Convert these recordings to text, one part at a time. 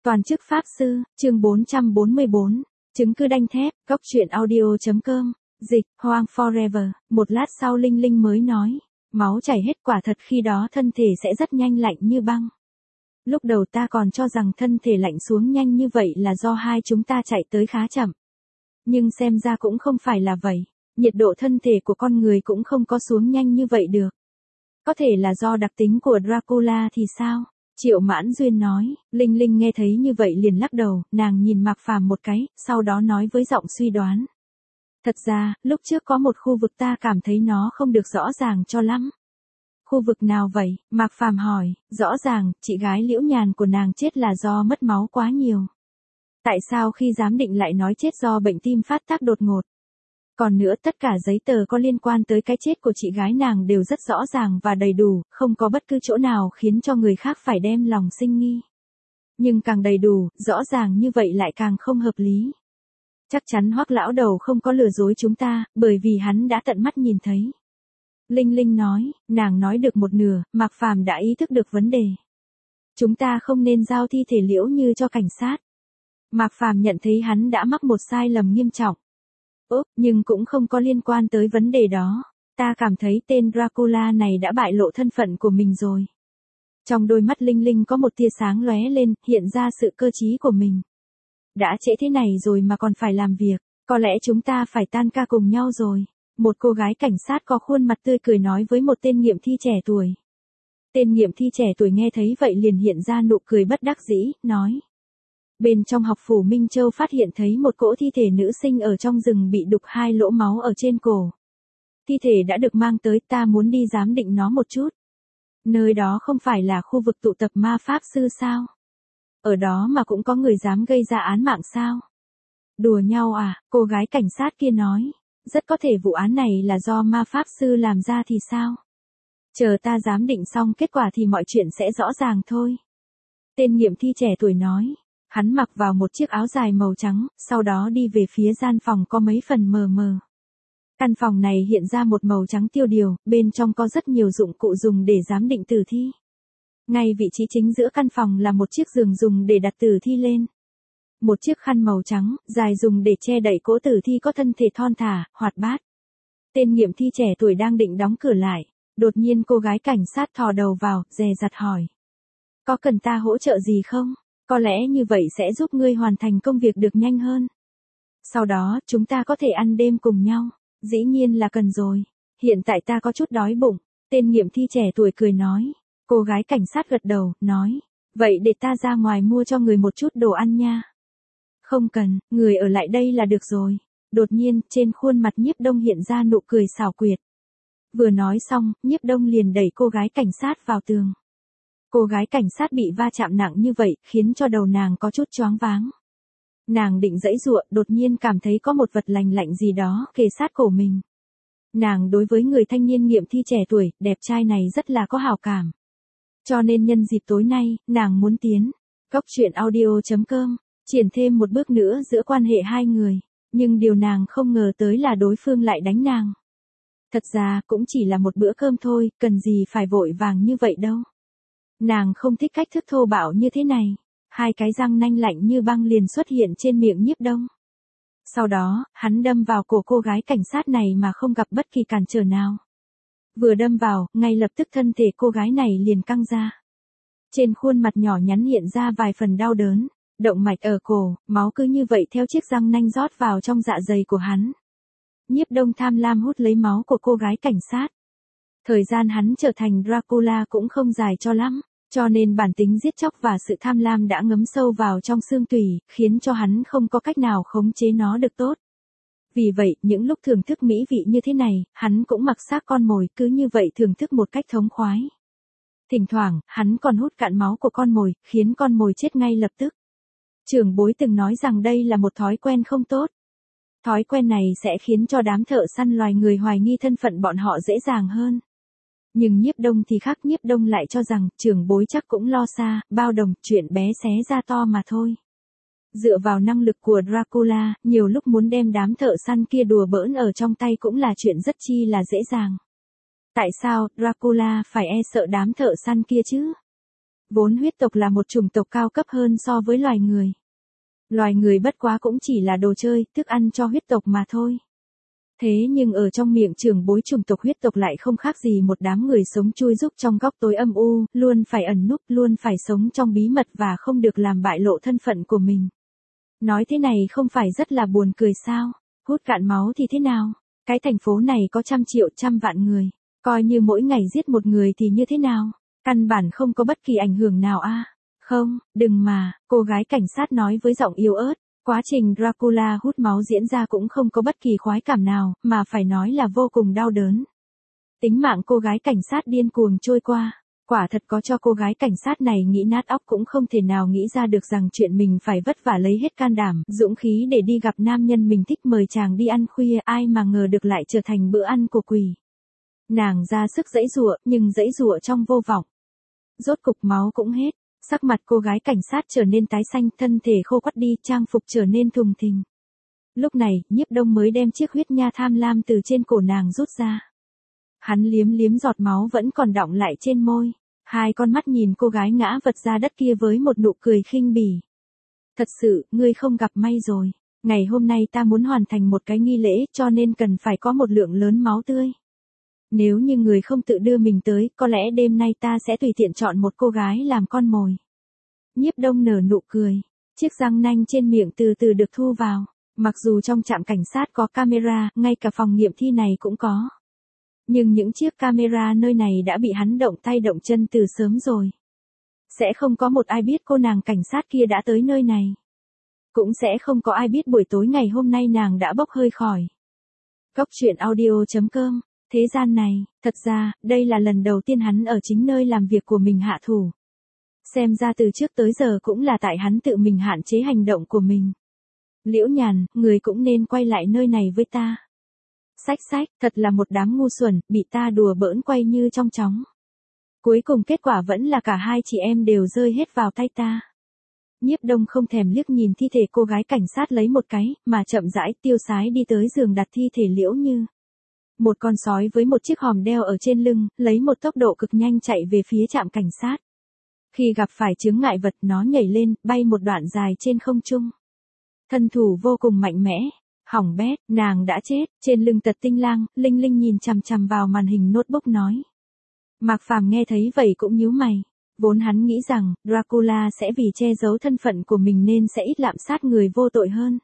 Toàn chức Pháp Sư, chương 444, chứng cứ đanh thép, góc truyện audio.com, dịch, Hoang Forever, một lát sau Linh Linh mới nói, máu chảy hết quả thật khi đó thân thể sẽ rất nhanh lạnh như băng. Lúc đầu ta còn cho rằng thân thể lạnh xuống nhanh như vậy là do hai chúng ta chạy tới khá chậm. Nhưng xem ra cũng không phải là vậy, nhiệt độ thân thể của con người cũng không có xuống nhanh như vậy được. Có thể là do đặc tính của Dracula thì sao? Triệu Mãn Duyên nói, Linh Linh nghe thấy như vậy liền lắc đầu, nàng nhìn Mạc Phàm một cái, sau đó nói với giọng suy đoán. Thật ra, lúc trước có một khu vực ta cảm thấy nó không được rõ ràng cho lắm. Khu vực nào vậy? Mạc Phàm hỏi, rõ ràng, chị gái Liễu Nhàn của nàng chết là do mất máu quá nhiều. Tại sao khi giám định lại nói chết do bệnh tim phát tác đột ngột? Còn nữa tất cả giấy tờ có liên quan tới cái chết của chị gái nàng đều rất rõ ràng và đầy đủ, không có bất cứ chỗ nào khiến cho người khác phải đem lòng sinh nghi. Nhưng càng đầy đủ, rõ ràng như vậy lại càng không hợp lý. Chắc chắn Hoắc lão đầu không có lừa dối chúng ta, bởi vì hắn đã tận mắt nhìn thấy. Linh Linh nói, nàng nói được một nửa, Mạc Phàm đã ý thức được vấn đề. Chúng ta không nên giao thi thể Liễu Như cho cảnh sát. Mạc Phàm nhận thấy hắn đã mắc một sai lầm nghiêm trọng. Nhưng cũng không có liên quan tới vấn đề đó. Ta cảm thấy tên Dracula này đã bại lộ thân phận của mình rồi. Trong đôi mắt Linh Linh có một tia sáng lóe lên, hiện ra sự cơ trí của mình. Đã trễ thế này rồi mà còn phải làm việc, có lẽ chúng ta phải tan ca cùng nhau rồi. Một cô gái cảnh sát có khuôn mặt tươi cười nói với một tên nghiệm thi trẻ tuổi. Tên nghiệm thi trẻ tuổi nghe thấy vậy liền hiện ra nụ cười bất đắc dĩ, nói. Bên trong học phủ Minh Châu phát hiện thấy một cỗ thi thể nữ sinh ở trong rừng bị đục 2 lỗ máu ở trên cổ. Thi thể đã được mang tới, ta muốn đi giám định nó một chút. Nơi đó không phải là khu vực tụ tập ma pháp sư sao? Ở đó mà cũng có người dám gây ra án mạng sao? Đùa nhau à, cô gái cảnh sát kia nói. Rất có thể vụ án này là do ma pháp sư làm ra thì sao? Chờ ta giám định xong kết quả thì mọi chuyện sẽ rõ ràng thôi. Tên nghiệm thi trẻ tuổi nói. Hắn mặc vào một chiếc áo dài màu trắng, sau đó đi về phía gian phòng có mấy phần mờ mờ. Căn phòng này hiện ra một màu trắng tiêu điều, bên trong có rất nhiều dụng cụ dùng để giám định tử thi. Ngay vị trí chính giữa căn phòng là một chiếc giường dùng để đặt tử thi lên. Một chiếc khăn màu trắng, dài dùng để che đậy cỗ tử thi có thân thể thon thả, hoạt bát. Tên nghiệm thi trẻ tuổi đang định đóng cửa lại. Đột nhiên cô gái cảnh sát thò đầu vào, dè dặt hỏi. Có cần ta hỗ trợ gì không? Có lẽ như vậy sẽ giúp ngươi hoàn thành công việc được nhanh hơn. Sau đó, chúng ta có thể ăn đêm cùng nhau. Dĩ nhiên là cần rồi. Hiện tại ta có chút đói bụng. Tên nghiệm thi trẻ tuổi cười nói. Cô gái cảnh sát gật đầu, nói. Vậy để ta ra ngoài mua cho người một chút đồ ăn nha. Không cần, người ở lại đây là được rồi. Đột nhiên, trên khuôn mặt Nhiếp Đông hiện ra nụ cười xảo quyệt. Vừa nói xong, Nhiếp Đông liền đẩy cô gái cảnh sát vào tường. Cô gái cảnh sát bị va chạm nặng như vậy, khiến cho đầu nàng có chút choáng váng. Nàng định giãy giụa, đột nhiên cảm thấy có một vật lành lạnh gì đó kề sát cổ mình. Nàng đối với người thanh niên nghiệm thi trẻ tuổi, đẹp trai này rất là có hảo cảm. Cho nên nhân dịp tối nay, nàng muốn tiến. Góc truyện audio.com, triển thêm một bước nữa giữa quan hệ hai người. Nhưng điều nàng không ngờ tới là đối phương lại đánh nàng. Thật ra, cũng chỉ là một bữa cơm thôi, cần gì phải vội vàng như vậy đâu. Nàng không thích cách thức thô bạo như thế này. Hai cái răng nanh lạnh như băng liền xuất hiện trên miệng Nhiếp Đông. Sau đó, hắn đâm vào cổ cô gái cảnh sát này mà không gặp bất kỳ cản trở nào. Vừa đâm vào, ngay lập tức thân thể cô gái này liền căng ra. Trên khuôn mặt nhỏ nhắn hiện ra vài phần đau đớn, động mạch ở cổ, máu cứ như vậy theo chiếc răng nanh rót vào trong dạ dày của hắn. Nhiếp Đông tham lam hút lấy máu của cô gái cảnh sát. Thời gian hắn trở thành Dracula cũng không dài cho lắm, cho nên bản tính giết chóc và sự tham lam đã ngấm sâu vào trong xương tủy, khiến cho hắn không có cách nào khống chế nó được tốt. Vì vậy, những lúc thưởng thức mỹ vị như thế này, hắn cũng mặc xác con mồi cứ như vậy thưởng thức một cách thống khoái. Thỉnh thoảng, hắn còn hút cạn máu của con mồi, khiến con mồi chết ngay lập tức. Trưởng bối từng nói rằng đây là một thói quen không tốt. Thói quen này sẽ khiến cho đám thợ săn loài người hoài nghi thân phận bọn họ dễ dàng hơn. Nhưng Nhiếp Đông thì khác, Nhiếp Đông lại cho rằng trưởng bối chắc cũng lo xa, bao đồng, chuyện bé xé ra to mà thôi. Dựa vào năng lực của Dracula, nhiều lúc muốn đem đám thợ săn kia đùa bỡn ở trong tay cũng là chuyện rất chi là dễ dàng. Tại sao Dracula phải e sợ đám thợ săn kia chứ? Vốn huyết tộc là một chủng tộc cao cấp hơn so với loài người. Loài người bất quá cũng chỉ là đồ chơi, thức ăn cho huyết tộc mà thôi. Thế nhưng ở trong miệng trưởng bối chủng tộc huyết tộc lại không khác gì một đám người sống chui rúc trong góc tối âm u, luôn phải ẩn núp, luôn phải sống trong bí mật và không được làm bại lộ thân phận của mình. Nói thế này không phải rất là buồn cười sao? Hút cạn máu thì thế nào? Cái thành phố này có trăm triệu trăm vạn người, coi như mỗi ngày giết một người thì như thế nào? Căn bản không có bất kỳ ảnh hưởng nào a. Không, đừng mà, cô gái cảnh sát nói với giọng yếu ớt. Quá trình Dracula hút máu diễn ra cũng không có bất kỳ khoái cảm nào, mà phải nói là vô cùng đau đớn. Tính mạng cô gái cảnh sát điên cuồng trôi qua. Quả thật có cho cô gái cảnh sát này nghĩ nát óc cũng không thể nào nghĩ ra được rằng chuyện mình phải vất vả lấy hết can đảm, dũng khí để đi gặp nam nhân mình thích mời chàng đi ăn khuya, ai mà ngờ được lại trở thành bữa ăn của quỷ. Nàng ra sức giãy giụa, nhưng giãy giụa trong vô vọng. Rốt cục máu cũng hết. Sắc mặt cô gái cảnh sát trở nên tái xanh, thân thể khô quắt đi, trang phục trở nên thùng thình. Lúc này, Nhiếp Đông mới đem chiếc huyết nha tham lam từ trên cổ nàng rút ra. Hắn liếm liếm giọt máu vẫn còn đọng lại trên môi. Hai con mắt nhìn cô gái ngã vật ra đất kia với một nụ cười khinh bỉ. Thật sự, ngươi không gặp may rồi. Ngày hôm nay ta muốn hoàn thành một cái nghi lễ cho nên cần phải có một lượng lớn máu tươi. Nếu như người không tự đưa mình tới, có lẽ đêm nay ta sẽ tùy tiện chọn một cô gái làm con mồi. Nhiếp Đông nở nụ cười. Chiếc răng nanh trên miệng từ từ được thu vào. Mặc dù trong trạm cảnh sát có camera, ngay cả phòng nghiệm thi này cũng có. Nhưng những chiếc camera nơi này đã bị hắn động tay động chân từ sớm rồi. Sẽ không có một ai biết cô nàng cảnh sát kia đã tới nơi này. Cũng sẽ không có ai biết buổi tối ngày hôm nay nàng đã bốc hơi khỏi. Góc truyện audio.com. Thế gian này, thật ra, đây là lần đầu tiên hắn ở chính nơi làm việc của mình hạ thủ. Xem ra từ trước tới giờ cũng là tại hắn tự mình hạn chế hành động của mình. Liễu Nhàn, người cũng nên quay lại nơi này với ta. Sách, thật là một đám ngu xuẩn, bị ta đùa bỡn quay như trong chóng. Cuối cùng kết quả vẫn là cả hai chị em đều rơi hết vào tay ta. Nhiếp Đông không thèm liếc nhìn thi thể cô gái cảnh sát lấy một cái, mà chậm rãi tiêu sái đi tới giường đặt thi thể Liễu Như. Một con sói với một chiếc hòm đeo ở trên lưng, lấy một tốc độ cực nhanh chạy về phía trạm cảnh sát. Khi gặp phải chướng ngại vật nó nhảy lên, bay một đoạn dài trên không trung. Thân thủ vô cùng mạnh mẽ. Hỏng bét, nàng đã chết, trên lưng Tật Tinh Lang, Linh Linh nhìn chằm chằm vào màn hình notebook nói. Mạc Phàm nghe thấy vậy cũng nhíu mày. Vốn hắn nghĩ rằng, Dracula sẽ vì che giấu thân phận của mình nên sẽ ít lạm sát người vô tội hơn.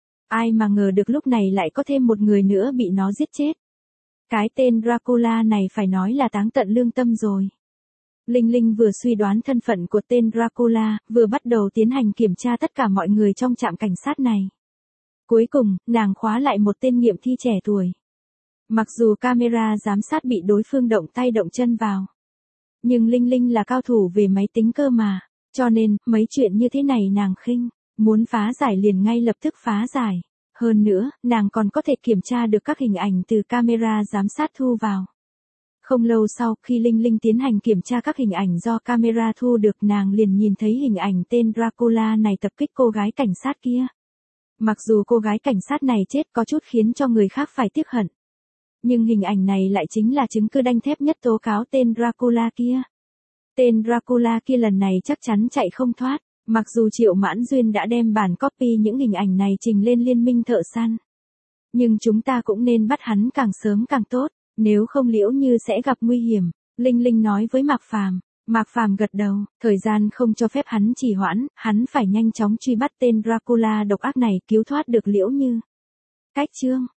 Ai mà ngờ được lúc này lại có thêm một người nữa bị nó giết chết. Cái tên Dracula này phải nói là táng tận lương tâm rồi. Linh Linh vừa suy đoán thân phận của tên Dracula, vừa bắt đầu tiến hành kiểm tra tất cả mọi người trong trạm cảnh sát này. Cuối cùng, nàng khóa lại một tên nghiệm thi trẻ tuổi. Mặc dù camera giám sát bị đối phương động tay động chân vào. Nhưng Linh Linh là cao thủ về máy tính cơ mà. Cho nên, mấy chuyện như thế này nàng khinh. Muốn phá giải liền ngay lập tức phá giải. Hơn nữa, nàng còn có thể kiểm tra được các hình ảnh từ camera giám sát thu vào. Không lâu sau, khi Linh Linh tiến hành kiểm tra các hình ảnh do camera thu được, nàng liền nhìn thấy hình ảnh tên Dracula này tập kích cô gái cảnh sát kia. Mặc dù cô gái cảnh sát này chết có chút khiến cho người khác phải tiếc hận. Nhưng hình ảnh này lại chính là chứng cứ đanh thép nhất tố cáo tên Dracula kia. Tên Dracula kia lần này chắc chắn chạy không thoát. Mặc dù Triệu Mãn Duyên đã đem bản copy những hình ảnh này trình lên Liên minh thợ săn. Nhưng chúng ta cũng nên bắt hắn càng sớm càng tốt, nếu không Liễu Như sẽ gặp nguy hiểm. Linh Linh nói với Mạc Phàm. Mạc Phàm gật đầu, thời gian không cho phép hắn trì hoãn, hắn phải nhanh chóng truy bắt tên Dracula độc ác này, cứu thoát được Liễu Như. Cách chương